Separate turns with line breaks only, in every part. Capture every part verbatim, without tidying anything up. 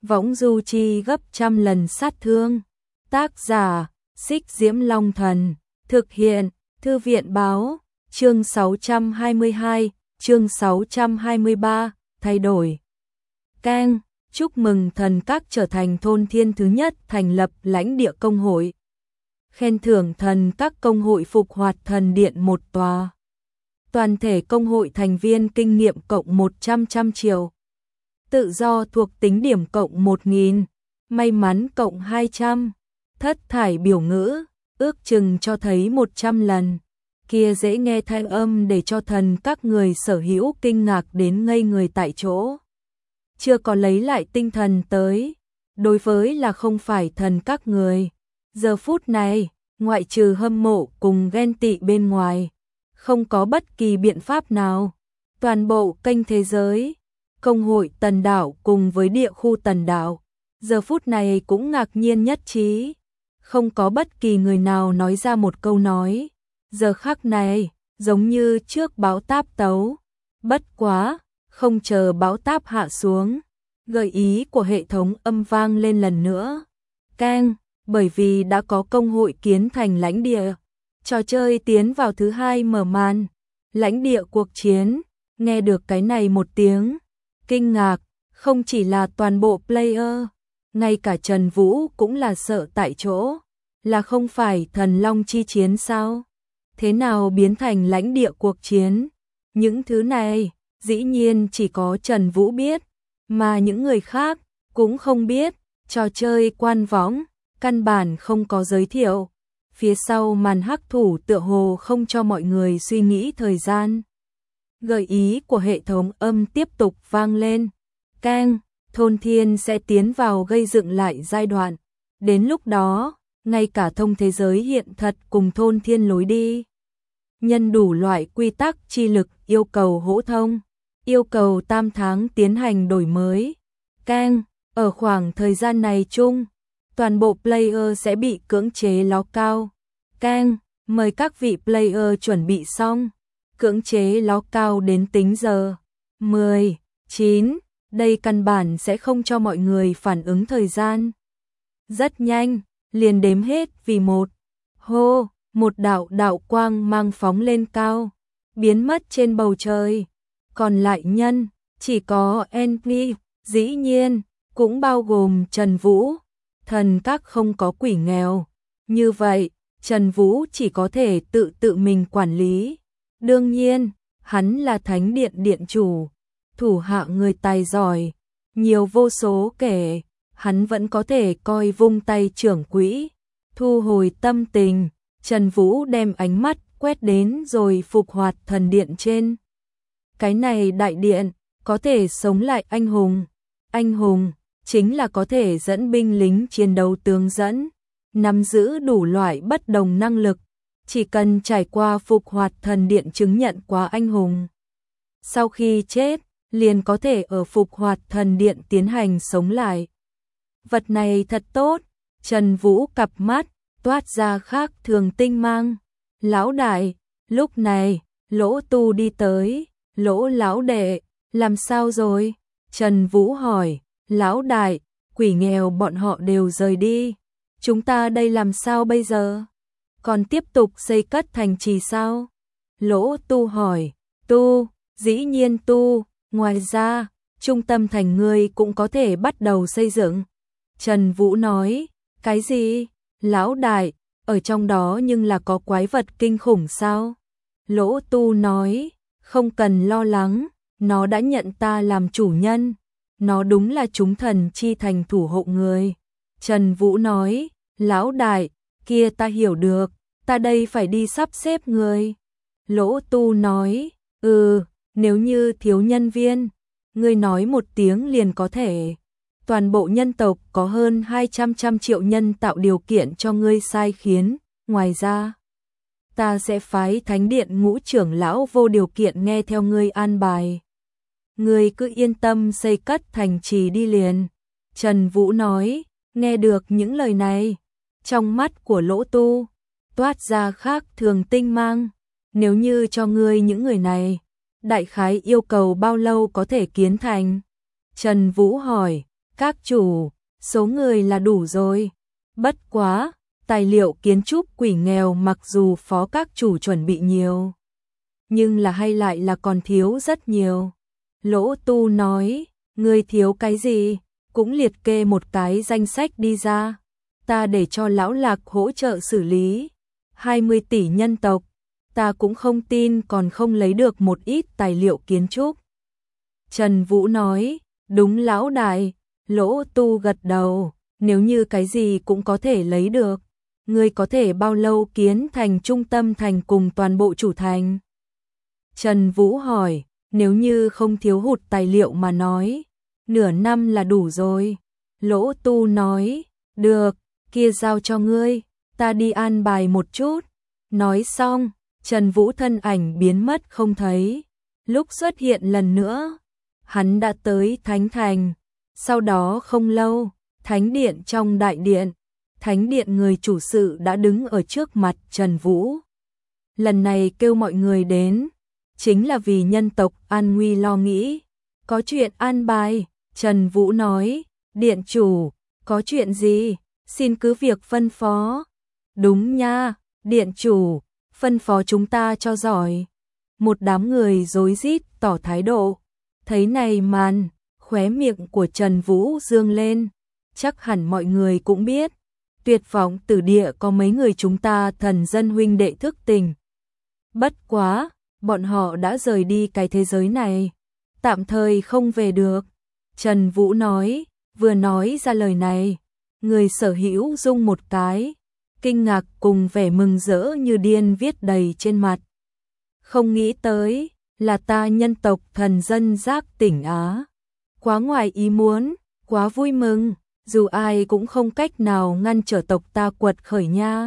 võng du chi gấp trăm lần sát thương. Tác giả, Xích Diễm Long Thần, thực hiện, Thư viện Báo, chương sáu trăm hai mươi hai, chương sáu trăm hai mươi ba, thay đổi. Keng, chúc mừng thần các trở thành thôn thiên thứ nhất thành lập lãnh địa công hội. Khen thưởng thần các công hội phục hoạt thần điện một tòa. Toàn thể công hội thành viên kinh nghiệm cộng một trăm trăm triệu. Tự do thuộc tính điểm cộng một nghìn, may mắn cộng hai trăm. Thất thải biểu ngữ, ước chừng cho thấy một trăm lần. Kia dễ nghe thanh âm để cho thần các người sở hữu kinh ngạc đến ngây người tại chỗ. Chưa có lấy lại tinh thần tới, đối với là không phải thần các người. Giờ phút này, ngoại trừ hâm mộ cùng ghen tị bên ngoài, không có bất kỳ biện pháp nào. Toàn bộ kênh thế giới, công hội Tần Đảo cùng với địa khu Tần Đảo, giờ phút này cũng ngạc nhiên nhất trí. Không có bất kỳ người nào nói ra một câu nói. Giờ khắc này, giống như trước báo táp tấu. Bất quá, không chờ báo táp hạ xuống, gợi ý của hệ thống âm vang lên lần nữa. Keng, bởi vì đã có công hội kiến thành lãnh địa. Trò chơi tiến vào thứ hai mở màn. Lãnh địa cuộc chiến, nghe được cái này một tiếng. Kinh ngạc, không chỉ là toàn bộ player, ngay cả Trần Vũ cũng là sợ tại chỗ. Là không phải thần long chi chiến sao? Thế nào biến thành lãnh địa cuộc chiến? Những thứ này, dĩ nhiên chỉ có Trần Vũ biết, mà những người khác cũng không biết. Trò chơi quan võng, căn bản không có giới thiệu. Phía sau màn hắc thủ tựa hồ không cho mọi người suy nghĩ thời gian. Gợi ý của hệ thống âm tiếp tục vang lên. Keng, thôn thiên sẽ tiến vào gây dựng lại giai đoạn. Đến lúc đó, ngay cả thông thế giới hiện thật cùng thôn thiên lối đi. Nhân đủ loại quy tắc chi lực yêu cầu hỗ thông, yêu cầu tam tháng tiến hành đổi mới. Keng, ở khoảng thời gian này chung, toàn bộ player sẽ bị cưỡng chế ló cao. Keng, mời các vị player chuẩn bị xong. Cưỡng chế ló cao đến tính giờ. mười, chín, đây căn bản sẽ không cho mọi người phản ứng thời gian. Rất nhanh, liền đếm hết vì một. Hô, một đạo đạo quang mang phóng lên cao, biến mất trên bầu trời. Còn lại nhân, chỉ có en pê, dĩ nhiên, cũng bao gồm Trần Vũ. Thần các không có quỷ nghèo. Như vậy, Trần Vũ chỉ có thể tự tự mình quản lý. Đương nhiên, hắn là thánh điện điện chủ, thủ hạ người tài giỏi, nhiều vô số kể, hắn vẫn có thể coi vung tay trưởng quỹ, thu hồi tâm tình. Trần Vũ đem ánh mắt quét đến rồi phục hoạt thần điện trên. Cái này đại điện, có thể sống lại anh hùng. Anh hùng, chính là có thể dẫn binh lính chiến đấu tướng dẫn, nắm giữ đủ loại bất đồng năng lực. Chỉ cần trải qua phục hoạt thần điện chứng nhận quá anh hùng. Sau khi chết, liền có thể ở phục hoạt thần điện tiến hành sống lại. Vật này thật tốt. Trần Vũ cặp mắt toát ra khác thường tinh mang. Lão đại, lúc này, Lỗ Tu đi tới. Lỗ lão đệ, làm sao rồi? Trần Vũ hỏi. Lão đại, quỷ nghèo bọn họ đều rời đi. Chúng ta đây làm sao bây giờ? Còn tiếp tục xây cất thành trì sao? Lỗ Tu hỏi. Tu, dĩ nhiên tu. Ngoài ra, trung tâm thành ngươi cũng có thể bắt đầu xây dựng. Trần Vũ nói. Cái gì? Lão đại, ở trong đó nhưng là có quái vật kinh khủng sao? Lỗ Tu nói. Không cần lo lắng, nó đã nhận ta làm chủ nhân. Nó đúng là chúng thần chi thành thủ hộ người. Trần Vũ nói. Lão đại, kia ta hiểu được, ta đây phải đi sắp xếp người. Lỗ Tu nói. Ừ, nếu như thiếu nhân viên, ngươi nói một tiếng liền có thể. Toàn bộ nhân tộc có hơn hai trăm trăm triệu nhân tạo điều kiện cho ngươi sai khiến. Ngoài ra, ta sẽ phái thánh điện ngũ trưởng lão vô điều kiện nghe theo ngươi an bài. Ngươi cứ yên tâm xây cất thành trì đi liền. Trần Vũ nói. Nghe được những lời này, trong mắt của Lỗ Tu toát ra khác thường tinh mang. Nếu như cho ngươi những người này, đại khái yêu cầu bao lâu có thể kiến thành? Trần Vũ hỏi. Các chủ, số người là đủ rồi. Bất quá, tài liệu kiến trúc quỷ nghèo mặc dù phó các chủ chuẩn bị nhiều, nhưng là hay lại là còn thiếu rất nhiều. Lỗ Tu nói, ngươi thiếu cái gì, cũng liệt kê một cái danh sách đi ra. Ta để cho lão Lạc hỗ trợ xử lý. hai mươi tỷ nhân tộc, ta cũng không tin còn không lấy được một ít tài liệu kiến trúc. Trần Vũ nói, đúng lão đại. Lỗ Tu gật đầu, nếu như cái gì cũng có thể lấy được, ngươi có thể bao lâu kiến thành trung tâm thành cùng toàn bộ chủ thành? Trần Vũ hỏi, nếu như không thiếu hụt tài liệu mà nói, nửa năm là đủ rồi. Lỗ Tu nói, được, kia giao cho ngươi, ta đi an bài một chút. Nói xong, Trần Vũ thân ảnh biến mất không thấy. Lúc xuất hiện lần nữa, hắn đã tới Thánh Thành. Sau đó không lâu, Thánh Điện trong đại điện, Thánh Điện người chủ sự đã đứng ở trước mặt Trần Vũ. Lần này kêu mọi người đến, chính là vì nhân tộc an nguy lo nghĩ. Có chuyện an bài, Trần Vũ nói, điện chủ, có chuyện gì, xin cứ việc phân phó. Đúng nha, điện chủ, phân phó chúng ta cho giỏi. Một đám người rối rít tỏ thái độ. Thấy này màn, khóe miệng của Trần Vũ dương lên. Chắc hẳn mọi người cũng biết, Tuyệt Vọng Tử Địa có mấy người chúng ta thần dân huynh đệ thức tình. Bất quá, bọn họ đã rời đi cái thế giới này, tạm thời không về được. Trần Vũ nói, vừa nói ra lời này, người sở hữu rung một cái, kinh ngạc cùng vẻ mừng rỡ như điên viết đầy trên mặt. Không nghĩ tới, là ta nhân tộc thần dân giác tỉnh Á. Quá ngoài ý muốn, quá vui mừng, dù ai cũng không cách nào ngăn trở tộc ta quật khởi nha.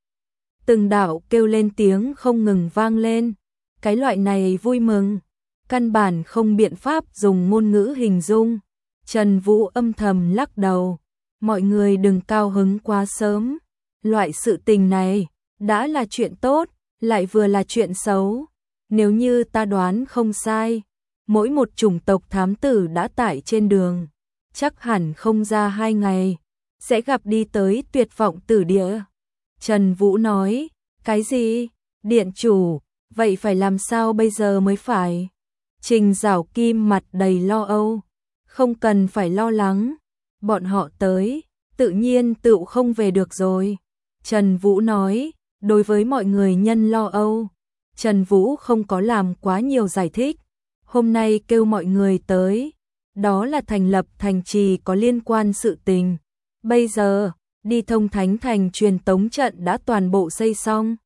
Từng đạo kêu lên tiếng không ngừng vang lên. Cái loại này vui mừng, căn bản không biện pháp dùng ngôn ngữ hình dung. Trần Vũ âm thầm lắc đầu, mọi người đừng cao hứng quá sớm. Loại sự tình này, đã là chuyện tốt, lại vừa là chuyện xấu. Nếu như ta đoán không sai, mỗi một chủng tộc thám tử đã tải trên đường, chắc hẳn không ra hai ngày, sẽ gặp đi tới Tuyệt Vọng Tử Địa. Trần Vũ nói, cái gì? Điện chủ, vậy phải làm sao bây giờ mới phải? Trình Giảo Kim mặt đầy lo âu, không cần phải lo lắng, bọn họ tới, tự nhiên tự không về được rồi. Trần Vũ nói, đối với mọi người nhân lo âu, Trần Vũ không có làm quá nhiều giải thích. Hôm nay kêu mọi người tới, đó là thành lập thành trì có liên quan sự tình. Bây giờ, đi thông Thánh Thành truyền tống trận đã toàn bộ xây xong.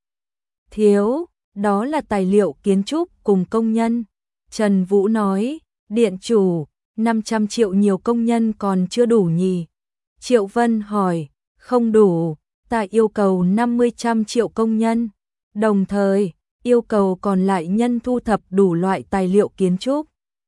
Thiếu, đó là tài liệu kiến trúc cùng công nhân. Trần Vũ nói, điện chủ, năm trăm triệu nhiều công nhân còn chưa đủ nhỉ? Triệu Vân hỏi, không đủ, ta yêu cầu năm mươi trăm triệu công nhân. Đồng thời, yêu cầu còn lại nhân thu thập đủ loại tài liệu kiến trúc.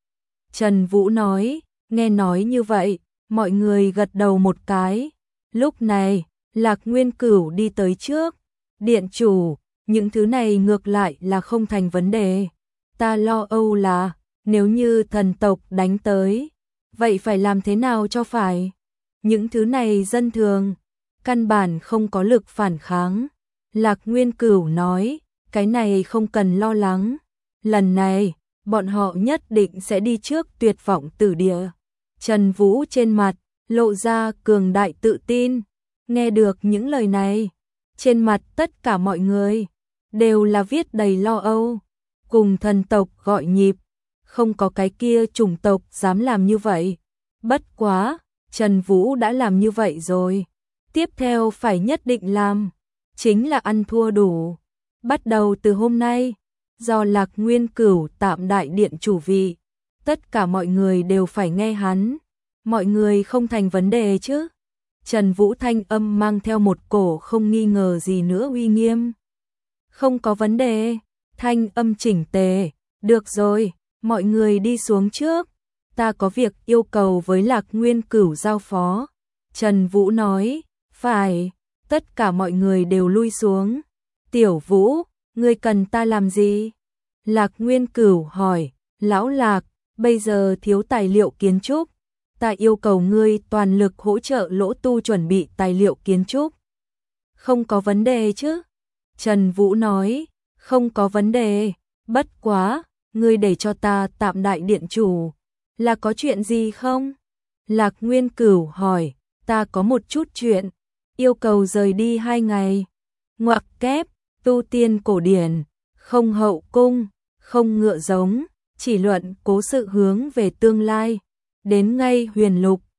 Trần Vũ nói, nghe nói như vậy, mọi người gật đầu một cái. Lúc này, Lạc Nguyên Cửu đi tới trước. Điện chủ, những thứ này ngược lại là không thành vấn đề. Ta lo âu là, nếu như thần tộc đánh tới, vậy phải làm thế nào cho phải? Những thứ này dân thường, căn bản không có lực phản kháng. Lạc Nguyên Cửu nói, cái này không cần lo lắng. Lần này, bọn họ nhất định sẽ đi trước Tuyệt Vọng Tử Địa. Trần Vũ trên mặt, lộ ra cường đại tự tin. Nghe được những lời này, trên mặt tất cả mọi người, đều là viết đầy lo âu. Cùng thần tộc gọi nhịp, không có cái kia chủng tộc dám làm như vậy. Bất quá, Trần Vũ đã làm như vậy rồi. Tiếp theo phải nhất định làm, chính là ăn thua đủ. Bắt đầu từ hôm nay, do Lạc Nguyên Cửu tạm đại điện chủ vị, tất cả mọi người đều phải nghe hắn. Mọi người không thành vấn đề chứ? Trần Vũ thanh âm mang theo một cổ không nghi ngờ gì nữa uy nghiêm. Không có vấn đề, thanh âm chỉnh tề. Được rồi, mọi người đi xuống trước. Ta có việc yêu cầu với Lạc Nguyên Cửu giao phó. Trần Vũ nói, phải, tất cả mọi người đều lui xuống. Tiểu Vũ, ngươi cần ta làm gì? Lạc Nguyên Cửu hỏi, lão Lạc, bây giờ thiếu tài liệu kiến trúc, ta yêu cầu ngươi toàn lực hỗ trợ Lỗ Tu chuẩn bị tài liệu kiến trúc. Không có vấn đề chứ? Trần Vũ nói, không có vấn đề, bất quá, ngươi để cho ta tạm đại điện chủ, là có chuyện gì không? Lạc Nguyên Cửu hỏi, ta có một chút chuyện, yêu cầu rời đi hai ngày. Ngoặc kép, tu tiên cổ điển, không hậu cung, không ngựa giống, chỉ luận cố sự hướng về tương lai. Đến ngay Huyền Lục,